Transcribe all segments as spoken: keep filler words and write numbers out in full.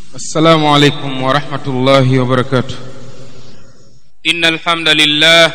السلام عليكم ورحمة الله وبركاته. إن الحمد لله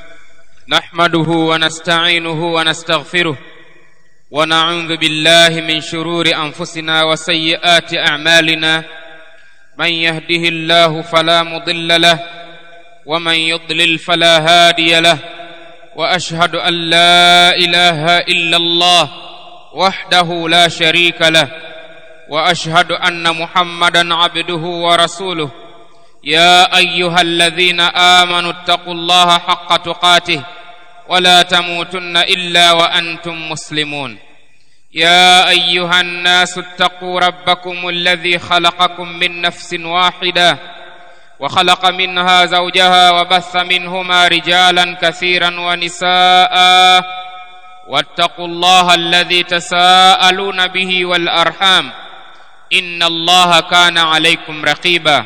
نحمده ونستعينه ونستغفره ونعوذ بالله من شرور أنفسنا وسيئات أعمالنا. من يهده الله فلا مضل له ومن يضلل فلا هادي له. وأشهد أن لا إله إلا الله وحده لا شريك له وأشهد أن محمدًا عبده ورسوله. يا أيها الذين آمنوا اتقوا الله حق تقاته ولا تموتن إلا وأنتم مسلمون. يا أيها الناس اتقوا ربكم الذي خلقكم من نفس واحدة وخلق منها زوجها وبث منهما رجالا كثيرا ونساء واتقوا الله الذي تساءلون به والأرحام إن الله كان عليكم رقيبا.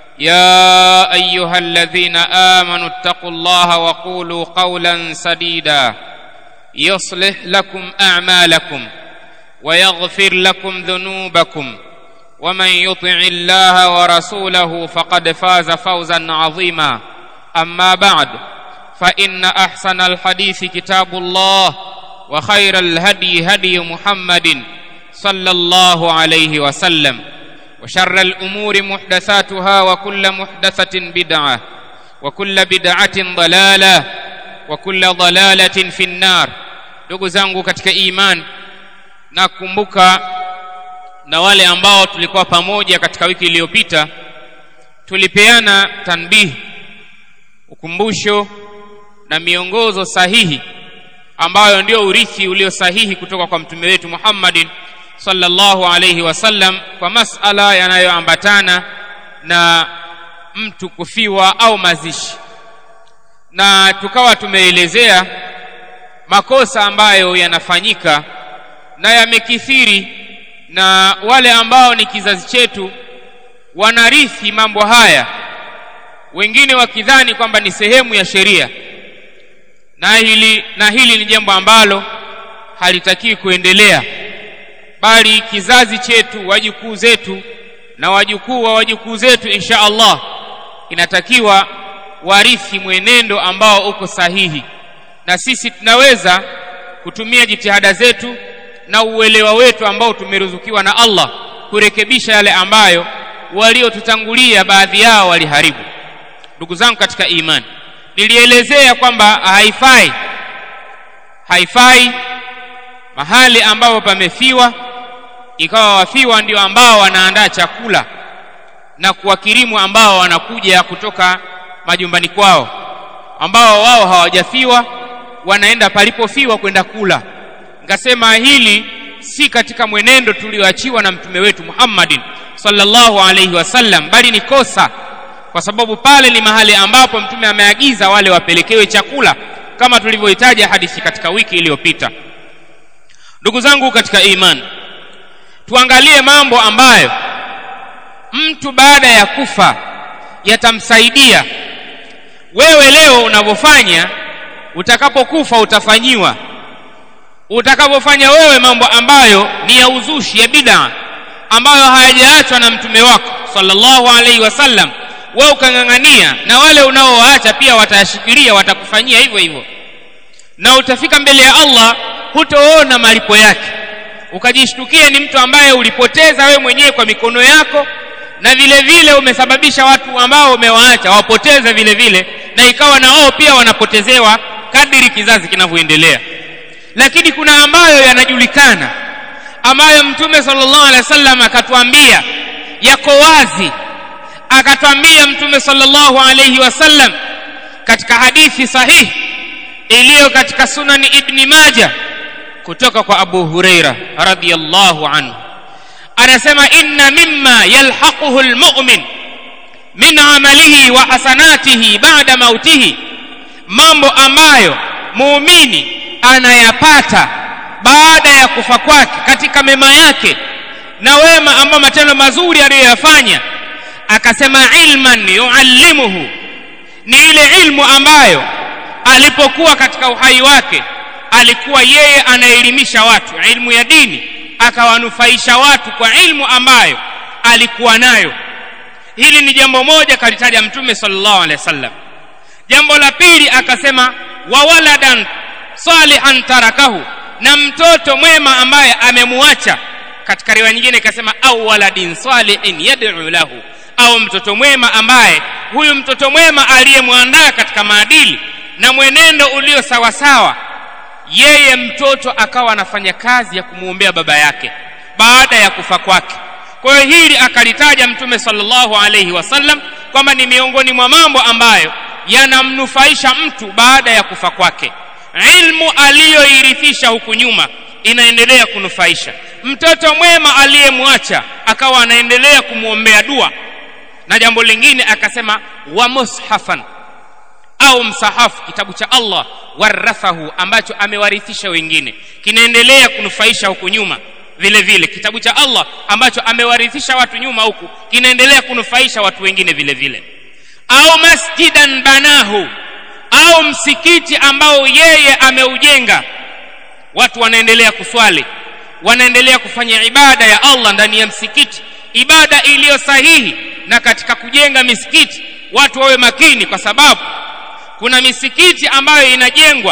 يا أيها الذين آمنوا اتقوا الله وقولوا قولا سديدا يصلح لكم أعمالكم ويغفر لكم ذنوبكم ومن يطع الله ورسوله فقد فاز فوزا عظيما. أما بعد فإن أحسن الحديث كتاب الله وخير الهدي هدي محمد صلى الله عليه وسلم وشر الأمور محدثاتها وكل محدثة بدعة وكل بدعة ضلالة وكل ضلالة في النار. Ndugu zangu katika iman, nakumbuka na wale ambao tulikuwa pamoja katika wiki iliyopita, tulipeana tanbih, ukumbusho na miongozo sahihi ambayo ndio urithi ulio sahihi kutoka kwa mtume wetu Muhammadin sallallahu alayhi wasallam kwa masala yanayoambatana na mtu kufiwa au mazishi. Na tukawa tumeelezea makosa ambayo yanafanyika na yamekithiri, na wale ambao ni kizazi chetu wanarithi mambo haya, wengine wakidhani kwamba ni sehemu ya sheria, na hili na hili ni jambo ambalo halitaki kuendelea, bali kizazi chetu, wajukuu zetu na wajukuu wa wajukuu zetu insha Allah inatakiwa warithi mwenendo ambao uko sahihi, na sisi tunaweza kutumia jitihada zetu na uelewa wetu ambao tumeruzukiwa na Allah kurekebisha yale ambayo waliotutangulia baadhi yao waliharibu. Ndugu zangu katika imani, nilielezea kwamba haifai haifai mahali ambapo pamefiwa ikawa wafiwa ndio ambao wanaandaa chakula na kuwakirimu ambao wanakuja kutoka majumbani kwao, ambao wao hawajafiwa wanaenda palipofiwa kwenda kula. Ngasema hili si katika mwenendo tulioachiwa na mtume wetu Muhammadin sallallahu alayhi wasallam, bali ni kosa, kwa sababu pale ni mahali ambapo mtume ameagiza wale wapelekewe chakula kama tulivyohitaji hadithi katika wiki iliyopita. Ndugu zangu katika imani, tuangalie mambo ambayo mtu baada ya kufa yatamsaidia. Wewe leo unavyofanya, utakapokufa utafanyiwa. Utakapofanya wewe mambo ambayo ni ya uzushi, ya bid'a, ambayo hayajaachwa na mtume wako sallallahu alaihi wasallam, wewe ukangangania, na wale unaoacha pia watayashikilia, watakufanyia hivyo hivyo, na utafika mbele ya Allah hutoona malipo yake, ukajishtukia ni mtu ambaye ulipoteza wewe mwenyewe kwa mikono yako, na vile vile umesababisha watu ambao umewaacha wapoteze vile vile, na ikawa na wao pia wanapotezewa kadiri kizazi kinavyoendelea. Lakini kuna ambayo yanajulikana, ambayo mtume sallallahu alaihi wasallam akatuambia yako wazi. Akatuambia mtume sallallahu alaihi wasallam katika hadithi sahihi iliyo katika Sunan Ibn Majah kutoka kwa Abu Huraira radhiyallahu anhu, anasema inna mimma yalhaquhu almu'min min amalihi wa hasanatihi ba'da mautihi, mambo ambayo muumini anayapata baada ya kufa kwake katika mema yake na wema ambao matendo mazuri aliyoyafanya. Akasema ilman yuallimuhu, ni ile ilmu ambayo alipokuwa katika uhai wake alikuwa yeye anaelimisha watu ilmu ya dini, akawanufaisha watu kwa ilmu ambayo alikuwa nayo. Hili ni jambo moja kalitaja Mtume sallallahu alaihi wasallam. Jambo la pili akasema wa waladan salihan tarakahu, na mtoto mwema ambaye amemuacha. Katika riwaya nyingine ikasema au waladin salihin yad'u lahu, au mtoto mwema ambaye huyu mtoto mwema aliyemwandaa katika maadili na mwenendo ulio sawa sawa, yeye mtoto akawa anafanya kazi ya kumuombea baba yake baada ya kufa kwake. Kwa hiyo hili akalitaja Mtume sallallahu alayhi wasallam kwamba ni miongoni mwa mambo ambayo yanamnufaisha mtu baada ya kufa kwake. Ilmu aliyoirithisha huku nyuma inaendelea kunufaisha. Mtoto mwema aliyemwacha akawa anaendelea kumuombea dua. Na jambo lingine akasema wa mushafan, au msahafu, kitabu cha Allah, warathahu, ambacho amewarithisha wengine, kinaendelea kunufaisha huku nyuma. Vile vile kitabu cha Allah ambacho amewarithisha watu nyuma huku kinaendelea kunufaisha watu wengine vile vile. Au masjidan banahu, au msikiti ambao yeye ameujenga, watu wanaendelea kuswali, wanaendelea kufanya ibada ya Allah ndani ya msikiti, ibada iliyo sahihi. Na katika kujenga misikiti watu wawe makini, kwa sababu kuna misikiti ambayo inajengwa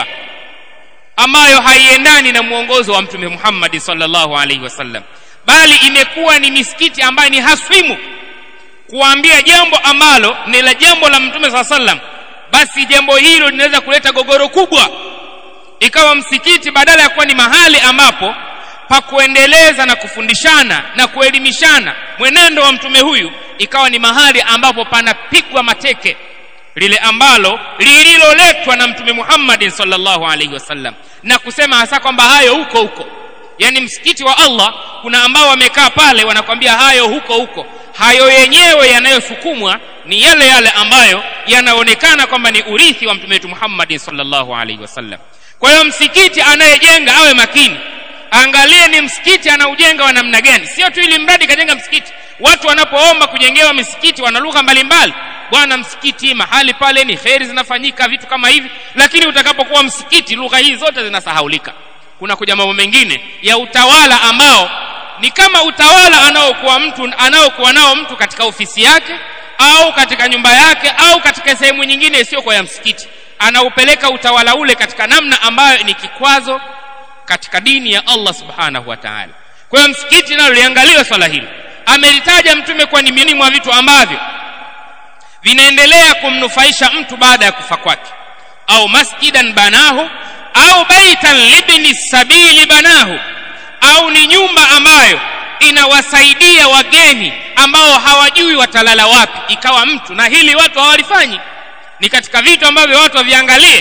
ambayo haiendani na muongozo wa Mtume Muhammad sallallahu alaihi wasallam, bali imekuwa ni misikiti ambayo ni haswimu kuambia jambo ambalo ni la jambo la Mtume sallallahu alaihi wasallam, basi jambo hilo linaweza kuleta gogoro kubwa. Ikawa msikiti badala ya kuwa ni mahali ambapo pa kuendeleza na kufundishana na kuelimishana mwenendo wa mtume huyu, ikawa ni mahali ambapo panapigwa mateke lile ambalo lililoletwa na Mtume Muhammad sallallahu alaihi wasallam, na kusema hasa kwamba hayo huko huko. Yani msikiti wa Allah kuna ambao wamekaa pale wanakwambia hayo huko huko, hayo yenyewe yanayosukumwa ni yale yale ambayo yanaonekana kwamba ni urithi wa Mtume wetu Muhammad sallallahu alaihi wasallam. Kwa hiyo msikiti anayejenga awe makini, angalie ni msikiti anaujenga wa namna gani. Sio tu ili mradi kajenga msikiti. Watu wanapoomba kujengewa misikiti wana lugha mbalimbali, bwana msikiti mahali pale ni khairi zinafanyika, vitu kama hivi. Lakini utakapokuwa msikiti lugha hizi zote zinasahaulika. Kuna kuja mambo mengine ya utawala ambao ni kama utawala anaokuwa mtu anaokuwa nao mtu katika ofisi yake au katika nyumba yake au katika sehemu nyingine isiyo kwa ya msikiti, anaupeleka utawala ule katika namna ambayo ni kikwazo katika dini ya Allah subhanahu wa ta'ala. Kwa hiyo msikiti nalo liangaliwe swala hili. Amelitaja Mtume kwa ni miongoni mwa vitu ambavyo vinaendelea kumnufaisha mtu baada ya kufa kwake. Au masjidan banahu, au baitan libni sabili banahu, au ni nyumba ambayo inawasaidia wageni ambao hawajui watalala wapi. Ikawa mtu, na hili watu hawalifanyi, ni katika vitu ambavyo watu waviangalie.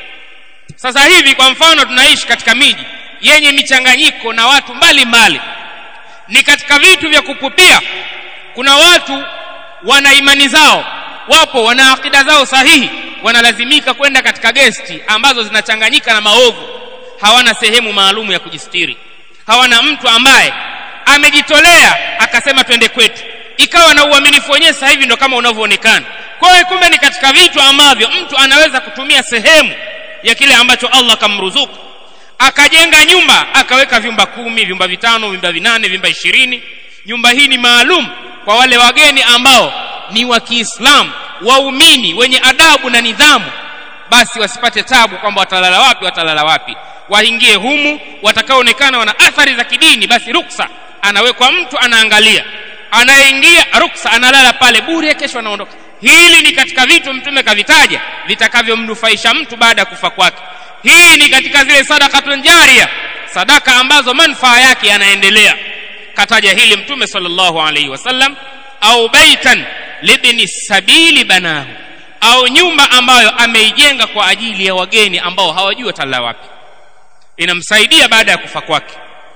Sasa hivi kwa mfano tunaishi katika miji yenye michanganyiko na watu mbali mbali, ni katika vitu vya kupupia. Kuna watu wana imani zao, wapo wana akida zao sahihi, wanalazimika kwenda katika gesti ambazo zinachanganyika na maovu. Hawana sehemu maalumu ya kujistiri, hawana mtu ambaye amejitolea akasema twende kwetu, ikawa na uaminifu wenyewe sasa hivi ndo kama unavyoonekana. Kwa hiyo kumbe ni katika vitu ambavyo mtu anaweza kutumia sehemu ya kile ambacho Allah kamruzuku, akajenga nyumba, akaweka vyumba kumi, vyumba vitano, vyumba vinane, vyumba ishirini. Nyumba hii ni maalum kwa wale wageni ambao ni wa Kiislamu, waumini wenye adabu na nidhamu, basi wasipate tabu kwamba watalala wapi watalala wapi. Waingie humu, watakaoonekana wana athari za kidini, basi ruksa anawekwa, mtu anaangalia, anaingia ruksa, analala pale bure, kesho anaondoka. Hili ni katika vitu Mtume kavitaja vitakavyomnufaisha mtu baada ya kufa kwake. Hii ni katika zile sadaqatun jariya, sadaka ambazo manufaa yake yanaendelea. Kataja hili Mtume sallallahu alaihi wasallam. Au baitan libni sabili banahu, au nyumba ambayo ameijenga kwa ajili ya wageni ambao hawajui watalala wapi, inamsaidia baada ya kufa kwake.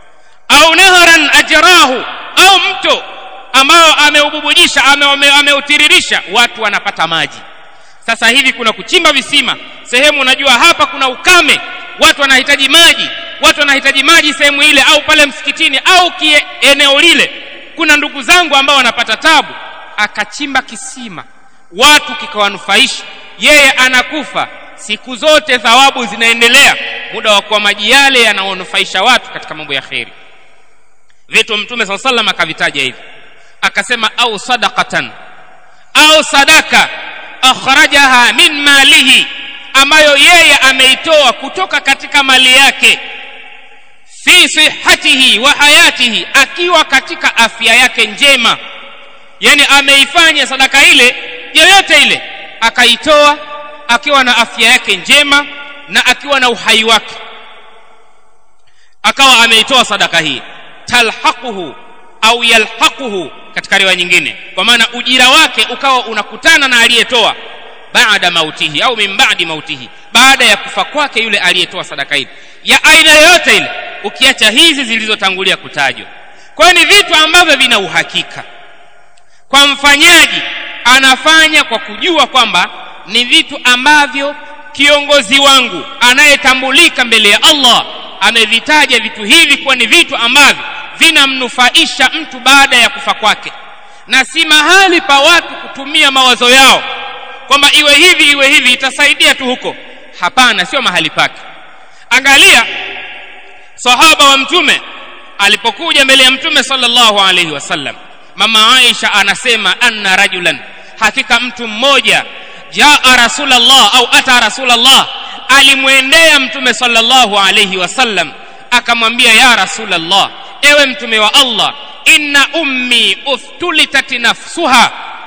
Au naharan ajrahu, au mto ambao ameububujisha, ameutiririsha, ame watu wanapata maji. Sasa hivi kuna kuchimba visima sehemu, unajua hapa kuna ukame, watu wanahitaji maji, watu wanahitaji maji sehemu ile, au pale msikitini au kie eneo lile kuna ndugu zangu ambao wanapata tabu, akachimba kisima, watu kikawanufaisha, yeye anakufa, siku zote thawabu zinaendelea, muda wa kwa maji yale yanaonufaisha watu katika mambo ya khairi. Vitu Mtume sallallahu alaihi wasallam akavitaja hivi. akasema au sadaqatan au sadaka akhrajaha min malihi, ambayo yeye ameitoa kutoka katika mali yake, fi sihhatihi wa hayatihi, akiwa katika afya yake njema. Yani ameifanya sadaka ile yoyote ile akaitoa akiwa na afya yake njema na akiwa na uhai wake, akawa ameitoa sadaka hii, talhaquhu au yalhaquhu katika riwaya nyingine, kwa maana ujira wake ukawa unakutana na aliyetoa baada mautihi au min ba'di mautihi, baada ya kufa kwake yule aliyetoa sadaka hii ya aina yoyote ile, ukiacha hizi zilizotangulia kutajwa. Kwa ni vitu ambavyo vina uhakika kwa mfanyaji, anafanya kwa kujua kwamba ni vitu ambavyo kiongozi wangu anayetambulika mbele ya Allah amevitaja vitu hivi kuwa ni vitu ambavyo vinamnufaisha mtu baada ya kufa kwake, na si mahali pa watu kutumia mawazo yao kwamba iwe hivi iwe hivi itasaidia tu huko. Hapana, sio mahali pake. Angalia sahaba wa mtume alipokuja mbele ya mtume sallallahu alayhi wasallam, mama Aisha anasema anna rajulan, hakika mtu mmoja, jaa rasulullah au ata rasulullah, alimwendea mtume sallallahu alayhi wasallam akamwambia, ya rasulullah, ewe mtume wa Allah, inna ummi uftulitat nafsuha,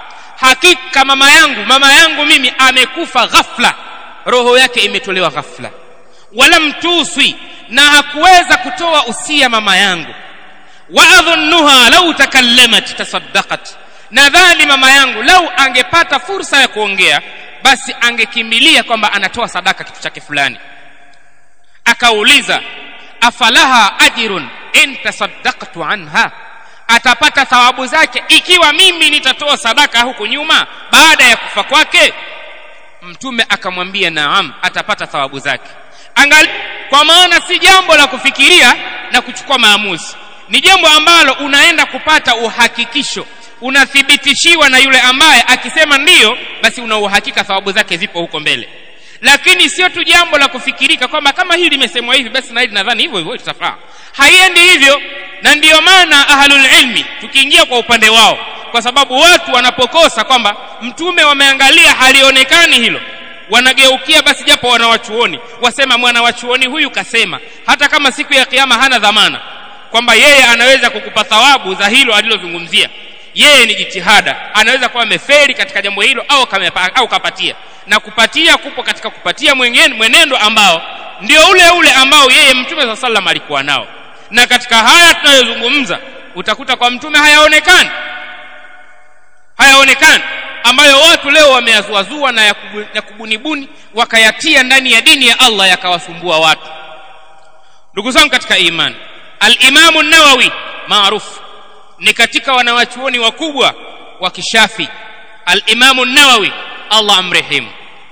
hakika mama yangu mama yangu mimi amekufa ghafla, roho yake imetolewa ghafla, wala mtuswi, na hakuweza kutoa usia mama yangu, wa adhunnuha law takallamat tasaddaqat, nadhani mama yangu lau angepata fursa ya kuongea basi angekimbilia kwamba anatoa sadaka kitu chake fulani. Akauliza, afalaha ajrun in tasaddaqtu anha, atapata thawabu zake ikiwa mimi nitatoa sadaka huko nyuma baada ya kufa kwake? Mtume akamwambia naam, atapata thawabu zake. Angalia, kwa maana si jambo la kufikiria na kuchukua maamuzi, ni jambo ambalo unaenda kupata uhakikisho, unathibitishiwa na yule ambaye akisema ndiyo basi una uhakika thawabu zake zipo huko mbele. Lakini sio tu jambo la kufikirika kwamba kama hili limesemwa hivi basi na hili nadhani hivyo hivyo itafaa. Haiendi hivyo, na ndiyo maana ahlul ilmi tukiingia kwa upande wao, kwa sababu watu wanapokosa kwamba mtume wameangalia halionekani hilo, wanageukia basi japo wanawachuoni wasema mwana wachuoni huyu kasema, hata kama siku ya kiyama hana dhamana kwamba yeye anaweza kukupa thawabu za hilo alilozungumzia. Yeye ni jitihada, anaweza kuwa amefeli katika jambo hilo au kamepa, au kapatia, na kupatia kupo katika kupatia mwenendo ambao ndio ule ule ambao yeye mtume sallallahu alaihi wasallam alikuwa nao. Na katika haya tunayozungumza utakuta kwa mtume hayaonekani hayaonekani ambayo watu leo wameazuazua na ya kubunibuni wakayatia ndani ya dini ya Allah yakawasumbua watu. Ndugu zangu katika imani, al-Imam an-Nawawi maarufu ni katika wanawachuoni wakubwa wa Kishafi. Al-Imam an-Nawawi Allah amrehemu,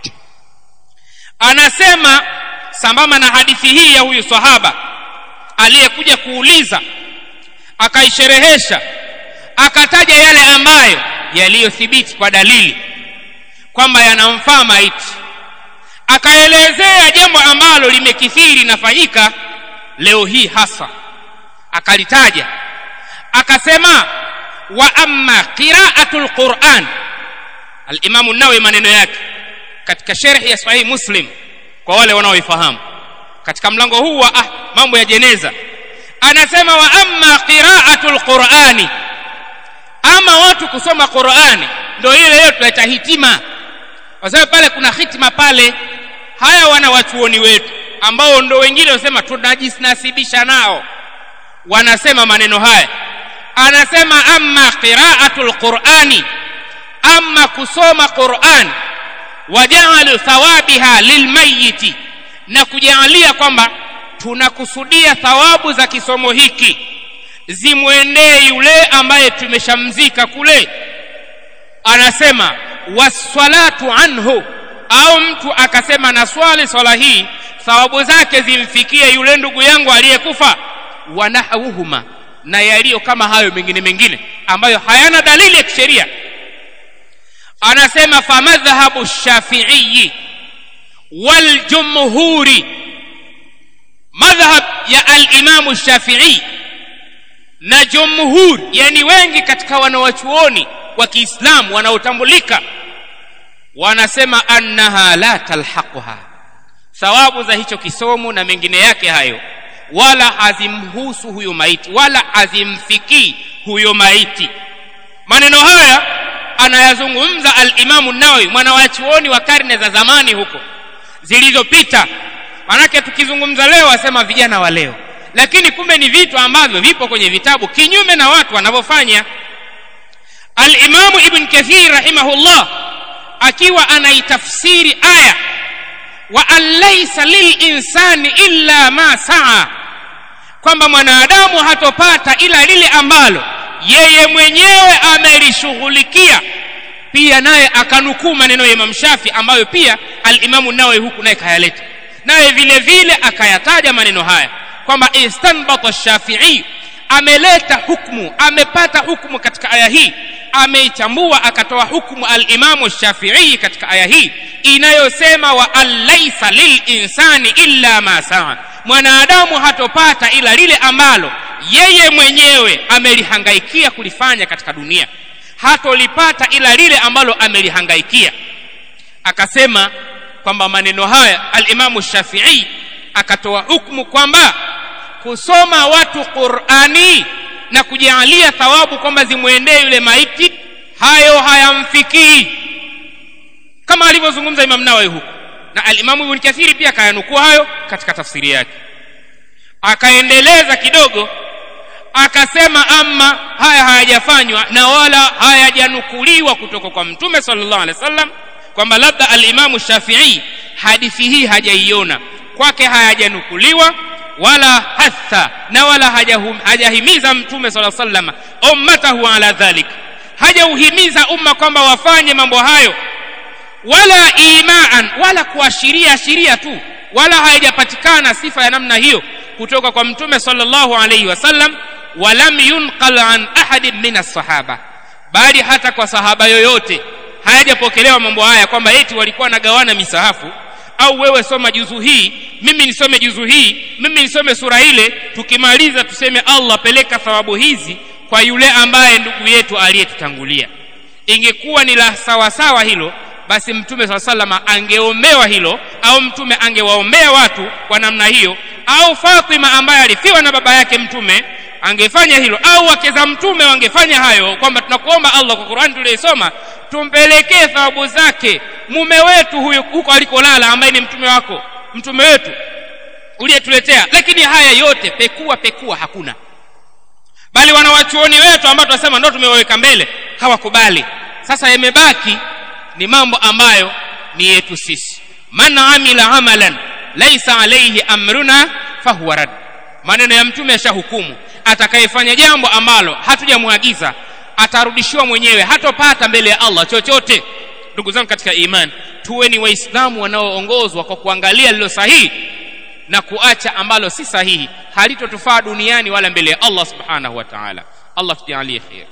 anasema sambamba na hadithi hii ya huyu sahaba aliyekuja kuuliza, akaisherehesha, akataja yale ambayo yaliyothibiti kwa dalili kwamba yanamfaa maiti, akaelezea jambo ambalo limekithiri nafanyika leo hii hasa, akalitaja akasema, wa amma qira'atul Qur'an. Al-Imam an-Nawawi maneno yake katika sharh ya Sahih Muslim kwa wale wanaoifahamu katika mlango huu wa ah, mambo ya jeneza, anasema wa amma qira'atul Qur'ani, ama watu kusoma Qur'ani ndio ile leo tunaita hitima, kwa sababu pale kuna hitima pale. Haya wana wachuoni wetu ambao ndio wengine wasema tunajisnasibisha nao, wanasema maneno haya, anasema amma qira'atul Qur'ani, amma kusoma Qur'an, waja'alu thawabiha lilmayyiti, na kujalia kwamba tunakusudia thawabu za kisomo hiki zimwendee yule ambaye tumeshamzika kule. Anasema wassalatu anhu, au mtu akasema na swali swala hii thawabu zake zimfikie yule ndugu yangu aliyekufa, wanahawuhuma, na yaliyo kama hayo mengine mengine ambayo hayana dalili ya kisheria. Anasema fa madhhabu Shafi'i wal jumhuri, madhhab ya al-Imam Shafi'i na jumhur, yani wengi katika wanawachuoni wa Kiislamu wanaotambulika, wanasema annaha la talhaquha, thawabu za hicho kisomo na mengine yake hayo wala hazimhusu huyo maiti, wala hazimfikii huyo maiti. Maneno haya anayazungumza al-Imam an-Nawawi, mwanawachuoni wa karne za zamani huko zilizopita. Manake tukizungumza leo asema vijana wa leo, lakini kumbe ni vitu ambavyo vipo kwenye vitabu kinyume na watu wanavyofanya. Al-Imam Ibn Kathir rahimahullah akiwa anaitafsiri aya wa alaysa lilinsani illa ma saa, kwamba mwanadamu hatopata ila lile ambalo yeye mwenyewe amelishughulikia, pia naye akanukuu maneno ya Imam Shafi ambayo pia al-Imam an-Nawawi huku naye kayaleta, naye vile vile akayataja maneno haya kwamba istanbata ash-Shafi'i, ameleta hukumu, amepata hukumu katika aya hii, ameichambua akatoa hukumu al-Imam ash-Shafi'i katika aya hii inayosema wa alaysa lilinsani illa ma saa, mwanadamu hatopata ila lile ambalo yeye mwenyewe amelihangaikia kulifanya katika dunia, hatolipata ila lile ambalo amelihangaikia. Akasema kwamba maneno haya al-Imam ash-Shafi'i akatoa hukumu kwamba kusoma watu Qur'ani na kujialia thawabu kwamba zimuendee yule maiti, hayo hayamfikii, kama alivyozungumza Imam Nawawi huko, na al-Imam Ibn Kathir pia kayanukuu hayo katika tafsiri yake. Akaendeleza kidogo akasema amma haya hayajafanywa na wala hayajanukuliwa kutoka kwa Mtume sallallahu alaihi wasallam, kwamba labda al-Imam Shafi'i hadithi hii hajaiona kwake, hayajanukuliwa wala hatha na wala hajahum, hajahimiza Mtume sallallahu alaihi wasallam ummatahu ala dhalik, hajauhimiza umma kwamba wafanye mambo hayo, wala imaan, wala kuashiria ashiria tu, wala haijapatikana sifa ya namna hiyo kutoka kwa Mtume sallallahu alaihi wasallam. Walam yunqal an ahadin min as-sahaba, bali hata kwa sahaba yoyote hayajapokelewa mambo haya kwamba eti walikuwa nagawana misahafu, au wewe soma juzu hii, mimi nisome juzu hii, mimi nisome sura ile, tukimaliza tuseme Allah peleka thawabu hizi kwa yule ambaye ndugu yetu aliyetutangulia. Ingekuwa ni la sawa sawa hilo, basi Mtume sallallahu alaihi wasallam angeombewa hilo, au Mtume angewaombea watu kwa namna hiyo, au Fatima ambaye alifiwa na baba yake Mtume angefanya hilo, au wake za Mtume wangefanya hayo, kwamba tunakuomba Allah kwa Qur'an tuliyosoma tumpelekee thawabu zake mume wetu huyo huko alikolala, ambaye ni mtume wako, mtume wetu uliyetuletea. Lakini haya yote pekua pekua hakuna, bali wanawachuoni wetu ambao tunasema ndio tumewaweka mbele hawakubali. Sasa yamebaki ni mambo ambayo ni yetu sisi. Man amila amalan laysa alayhi amruna fahuwa rad, maneno ya Mtume yashahukumu. Atakayefanya jambo ambalo hatujamwagiza atarudishiwa mwenyewe, hatopata mbele ya Allah chochote. Ndugu zangu katika imani, tuwe ni waislamu wanaoongozwa kwa kuangalia lilo sahihi na kuacha ambalo si sahihi, halitotufaa duniani wala mbele ya Allah subhanahu wa ta'ala. Allah tujalie khair.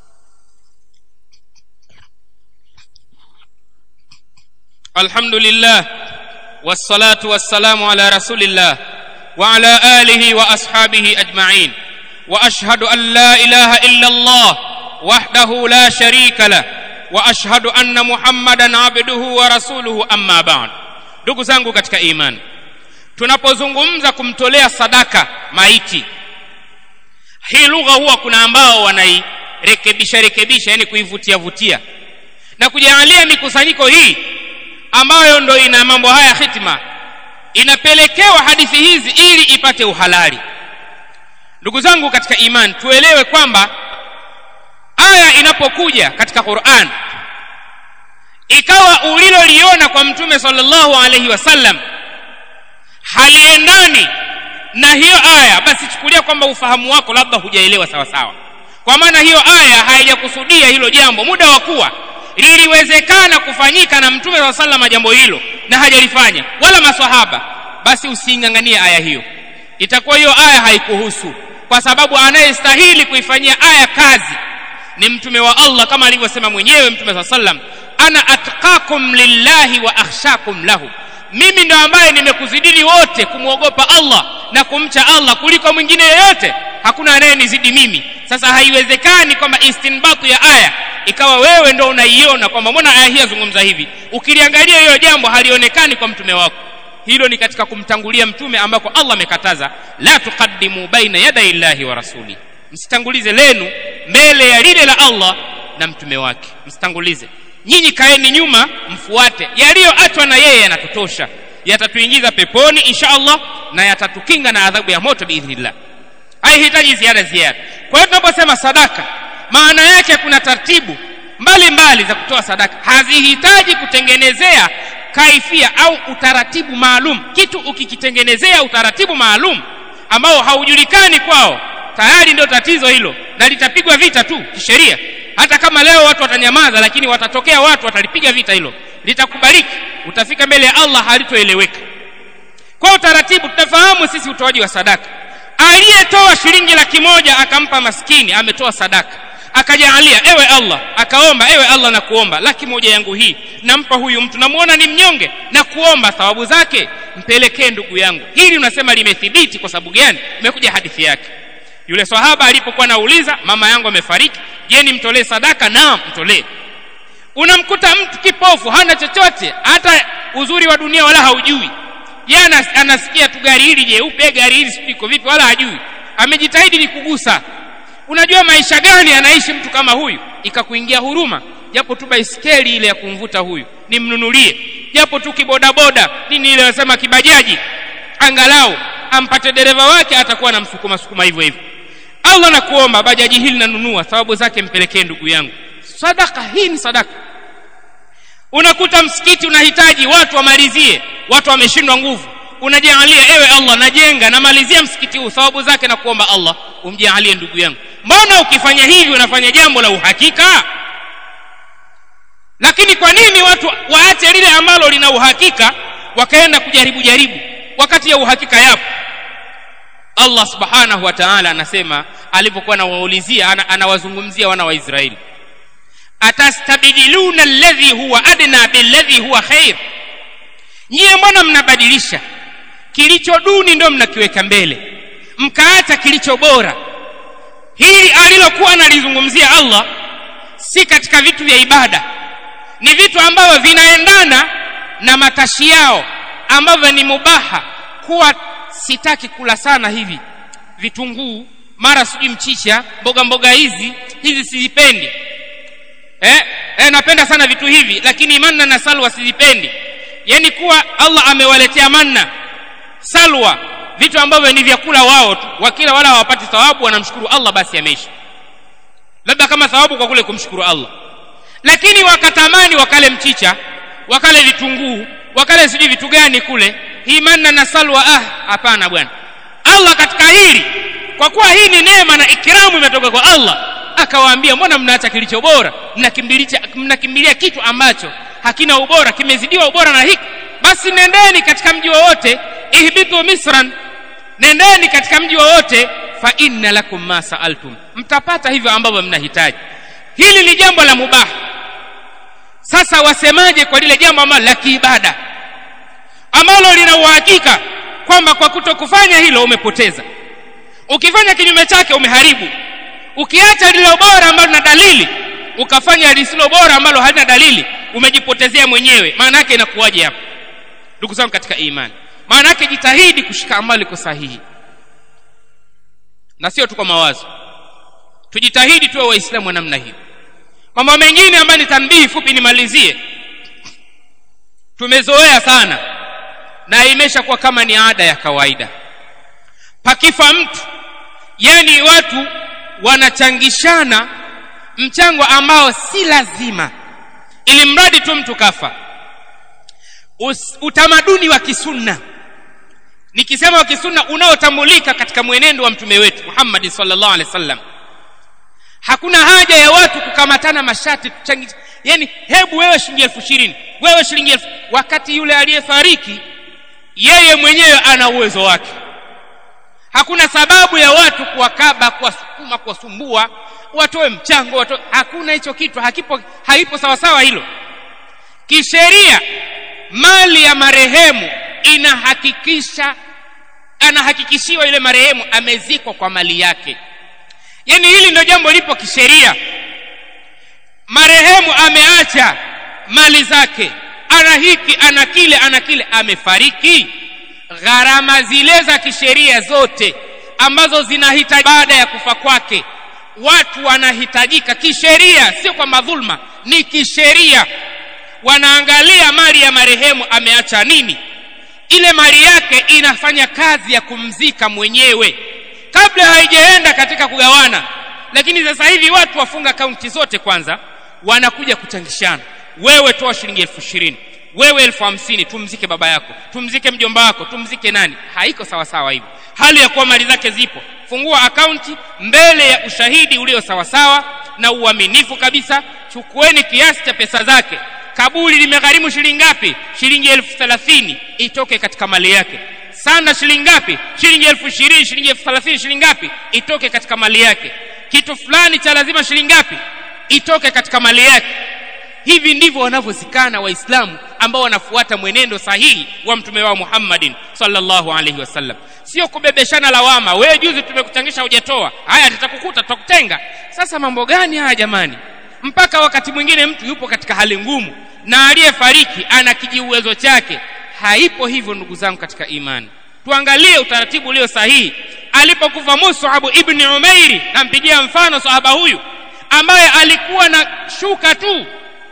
Alhamdulillah wassalatu wassalamu ala rasulillah wa ala alihi wa ashabihi ajma'in, wa ashhadu an la ilaha illa Allah wahdahu la sharika la, wa ashhadu anna Muhammadan abduhu wa rasuluhu, amma ba'd. Ndugu zangu katika imani, tunapozungumza kumtolea sadaka maiti, hii lugha huwa kuna ambao wanairekebisha rekebisha, yani kuivutia vutia na kujalia mikusanyiko hii ambayo ndo ina mambo haya hitima, inapelekewa hadithi hizi ili ipate uhalali. Ndugu zangu katika imani, tuelewe kwamba aya inapokuja katika Qur'an ikawa uliloliona kwa Mtume sallallahu alaihi wasallam haliendani na hiyo aya, basi chukulia kwamba ufahamu wako labda hujaelewa sawa sawa, kwa maana hiyo aya haijakusudia hilo jambo muda wa kuwa liliwezekana kufanyika na Mtume sallallahu alaihi wasallam jambo hilo na hajalifanya wala maswahaba, basi usinganganie aya hiyo. Itakuwa hiyo aya haikuhusu, kwa sababu anayestahili kuifanyia aya kazi ni Mtume wa Allah, kama alivyosema mwenyewe Mtume sallallahu alaihi wasallam, ana atqakum lillahi wa akhshakum lahu, mimi ndo ambaye nimekuzidini wote kumuogopa Allah na kumcha Allah kuliko mwingine yeyote. hakuna anayenizidi mimi. Sasa haiwezekani kwamba istinbatu ya aya ikawa wewe ndio unaiona kwamba mbona aya hii yazungumza hivi, ukiliangalia hiyo jambo halionekani kwa mtume wako. Hilo ni katika kumtangulia mtume ambako Allah amekataza, la tuqaddimu baina yaday Allahi wa rasuli, msitangulize lenu mbele ya lile la Allah na mtume wake, msitangulize. Nyinyi kaeni nyuma, mfuate yaliyoachwa na yeye, yanatutosha, yatatuingiza peponi insha Allah na yatatukinga na adhabu ya moto biidhnillah. Haihitaji ziada ziada. Kwa hiyo tunaposema sadaka, maana yake kuna taratibu mbali mbali za kutoa sadaka, hazihitaji kutengenezea kaifia au utaratibu maalum. Kitu ukikitengenezea utaratibu maalum ambao haujulikani kwao, tayari ndio tatizo hilo, na litapigwa vita tu kisheria. Hata kama leo watu watanyamaza, lakini watatokea watu watalipiga vita hilo, litakubaliki, utafika mbele ya Allah halitoeleweka. Kwa utaratibu tunafahamu sisi utoaji wa sadaka. Aliyetoa shilingi laki moja akampa maskini, ametoa sadaka. Akajalia, ewe Allah, akaomba, ewe Allah na kuomba laki moja yangu hii nampa huyu mtu, namuona ni mnyonge, na kuomba thawabu zake, mpelekee ndugu yangu. Hili unasema limethibiti kwa sababu gani? Imekuja hadithi yake. Yule sahaba alipokuwa anauliza, mama yangu amefariki, je, nimtolee sadaka? Naam, mtolee. Unamkuta mtu kipofu, hana chochote, hata uzuri wa dunia wala haujui. Yeye anasikia tu gari hili jeupe, gari hili siko vipi, wala hajui. Amejitahidi ni kugusa. Unajua maisha gani anaishi mtu kama huyu? Ikakuingia huruma, japo tu baiskeli ile ya kumvuta huyu nimnunulie, japo tu kibodaboda nini ile wasema kibajaji, angalau ampate dereva wake, atakuwa na msukuma sukuma hivyo hivyo. Allah na kuomba, bajaji hili nanunua, thawabu zake mpelekee ndugu yangu. Sadaka hii ni sadaka. Unakuta msikiti unahitaji watu wamalizie, watu wameshindwa nguvu, unajalia, ewe Allah, najenga na malizia msikiti huu, thawabu zake na kuomba Allah umjalie ndugu yangu. Mbona ukifanya hivi unafanya jambo la uhakika? Lakini kwa nini watu waache lile ambalo lina uhakika wakaenda kujaribu jaribu wakati ya uhakika yapo? Allah subhanahu wa ta'ala anasema alipokuwa anawaulizia, anawazungumzia wana wa Israeli, atastabdiluna alladhi huwa adna billadhi huwa khair, nyie mbona mnabadilisha kilicho duni ndio mnakiweka mbele, mkaacha kilicho bora? Hili alilokuwa analizungumzia Allah si katika vitu vya ibada, ni vitu ambavyo vinaendana na matashi yao ambavyo ni mubaha. Kuwa sitaki kula sana hivi vitunguu, mara sijui mchicha, mboga mboga hizi hizi sizipendi. Eh, eh napenda sana vitu hivi, lakini manna na salwa sizipendi. Yani kuwa Allah amewaletea manna, salwa, vitu ambavyo ni vyakula wao tu, wakila wala hawapati thawabu, wanamshukuru Allah, basi ameisha. Labda kama thawabu kwa kule kumshukuru Allah. Lakini wakatamani wakale mchicha, wakale vitunguu, wakale sijui vitu gani kule, hii manna na salwa, ah hapana bwana. Allah katika hili, kwa kuwa hii ni neema na ikramu imetoka kwa Allah, akawaambia, mbona mnaacha kilicho bora, mnakimbilia mnakimbilia kitu ambacho hakina ubora, kimezidiwa ubora na hiki? Basi nendeni katika mji wowote, ihbitu misran, nendeni katika mji wowote, fa inna lakum ma sa'altum, mtapata hivyo ambavyo mnahitaji. Hili ni jambo la mubaha. Sasa wasemaje kwa lile jambo ambalo la kiibada, ambalo lina uhakika kwamba kwa kutokufanya hilo umepoteza, ukifanya kinyume chake umeharibu, ukiacha lile bora ambalo na dalili ukafanya lisilo bora ambalo halina dalili, umejipotezea mwenyewe. Maana yake inakuwaje hapo? Ndugu zangu katika imani, maana yake jitahidi kushika ambalo liko sahihi, na sio tu kwa mawazo. Tujitahidi tuwe waislamu wa namna hii. Mambo mengine ambayo ni tanbihi fupi nimalizie, tumezoea sana na imeshakuwa kama ni ada ya kawaida. Pakifa mtu, yani watu wanachangishana mchango ambao si lazima, ili mradi tu mtu kafa. Us, utamaduni wa kisunna, nikisema wa kisunna unaotambulika katika mwenendo wa mtume wetu Muhammad sallallahu alaihi wasallam, hakuna haja ya watu kukamatana mashati kuchangisha. Yani hebu wewe shilingi elfu ishirini, wewe shilingi elfu, wakati yule aliyefariki yeye mwenyewe ana uwezo wake. Hakuna sababu ya watu kuwakaba, kuwasukuma, kuwasumbua, watoe mchango, watoe. Hakuna hicho kitu, hakipo, haipo sawa sawa hilo. Kisheria mali ya marehemu inahakikisha anahakikishiwa yule marehemu amezikwa kwa mali yake. Yani hili ndio jambo lipo kisheria. Marehemu ameacha mali zake, ana hiki ana kile ana kile, amefariki, gharama zile za kisheria zote ambazo zinahitaji baada ya kufa kwake, watu wanahitajika kisheria, sio kwa madhulma, ni kisheria. Wanaangalia mali ya marehemu ameacha nini. Ile mali yake inafanya kazi ya kumzika mwenyewe kabla haijaenda katika kugawana. Lakini sasa hivi watu wafunga akaunti zote kwanza, wanakuja kuchangishana. Wewe toa shilingi elfu ishirini, wewe elfu hamsini, tumzike baba yako, tumzike mjomba wako, tumzike nani. Haiko sawa sawa hivi, hali ya kuwa mali zake zipo. Fungua akaunti mbele ya ushahidi ulio sawa sawa na uaminifu kabisa. Chukueni kiasi cha pesa zake. Kaburi limegharimu shilingi ngapi? Shilingi elfu thelathini, itoke katika mali yake. Sana shilingi ngapi? Shilingi elfu ishirini, shilingi elfu thelathini, shilingi ngapi? Itoke katika mali yake. Kitu fulani cha lazima shilingi ngapi? Itoke katika mali yake. Hivi ndivyo wanavyozikana Waislamu ambao wanafuata mwenendo sahihi wa mtume wao Muhammadin sallallahu alaihi wasallam. Sio kubebeshana lawama, wewe juzi tumekuchangisha hujatoa, haya tutakukuta tutakutenga. Sasa mambo gani haya jamani? Mpaka wakati mwingine mtu yupo katika hali ngumu na aliyefariki ana kijiuwezo chake. Haipo hivyo ndugu zangu katika imani. Tuangalie utaratibu ulio sahihi. Alipokufa Mus'ab ibn Umair, nampigia mfano sahaba huyu ambaye alikuwa na shuka tu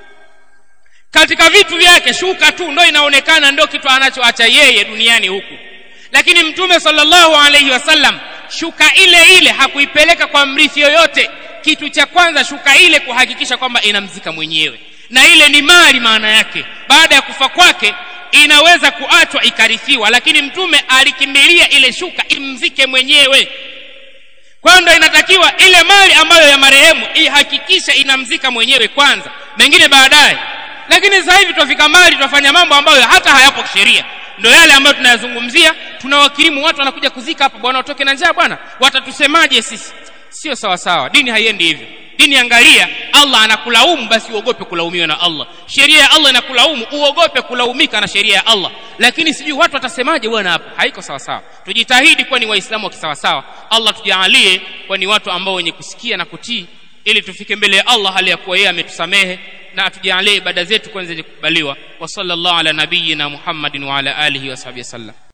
katika vitu vyake, shuka tu ndio inaonekana ndio kitu anachoacha yeye duniani huku. Lakini mtume sallallahu alaihi wasallam shuka ile ile hakuipeleka kwa mrithi yoyote. Kitu cha kwanza shuka ile kuhakikisha kwamba inamzika mwenyewe, na ile ni mali. Maana yake baada ya kufa kwake inaweza kuachwa ikarithiwa, lakini mtume alikimbilia ile shuka imzike mwenyewe. Kwa ndio inatakiwa ile mali ambayo ya marehemu ihakikisha inamzika mwenyewe kwanza, mengine baadaye. Lakini sasa hivi tufika mali tunafanya mambo ambayo hata hayapo kisheria. Ndio yale ambayo tunayazungumzia. Tunawakirimu watu, wanakuja kuzika hapa, bwana watoke na njaa bwana, watatusemaje sisi? Sio sawa sawa. Dini haiendi hivyo. Dini angalia, Allah anakulaumu, basi uogope kulaumiwa na Allah. Sheria ya Allah inakulaumu, uogope kulaumika na sheria ya Allah. Lakini sijui watu watasemaje bwana hapa, haiko sawa sawa. Tujitahidi kuwa ni waislamu wa kisawa sawa. Allah tujalie kuwa ni watu ambao wenye kusikia na kutii, ili tufike mbele ya Allah hali ya kuwa yeye ametusamehe, na atujalie ibada zetu kwanza zikubaliwa. Wa sallallahu ala nabiyyina Muhammadin wa ala alihi wa sahbihi wasallam.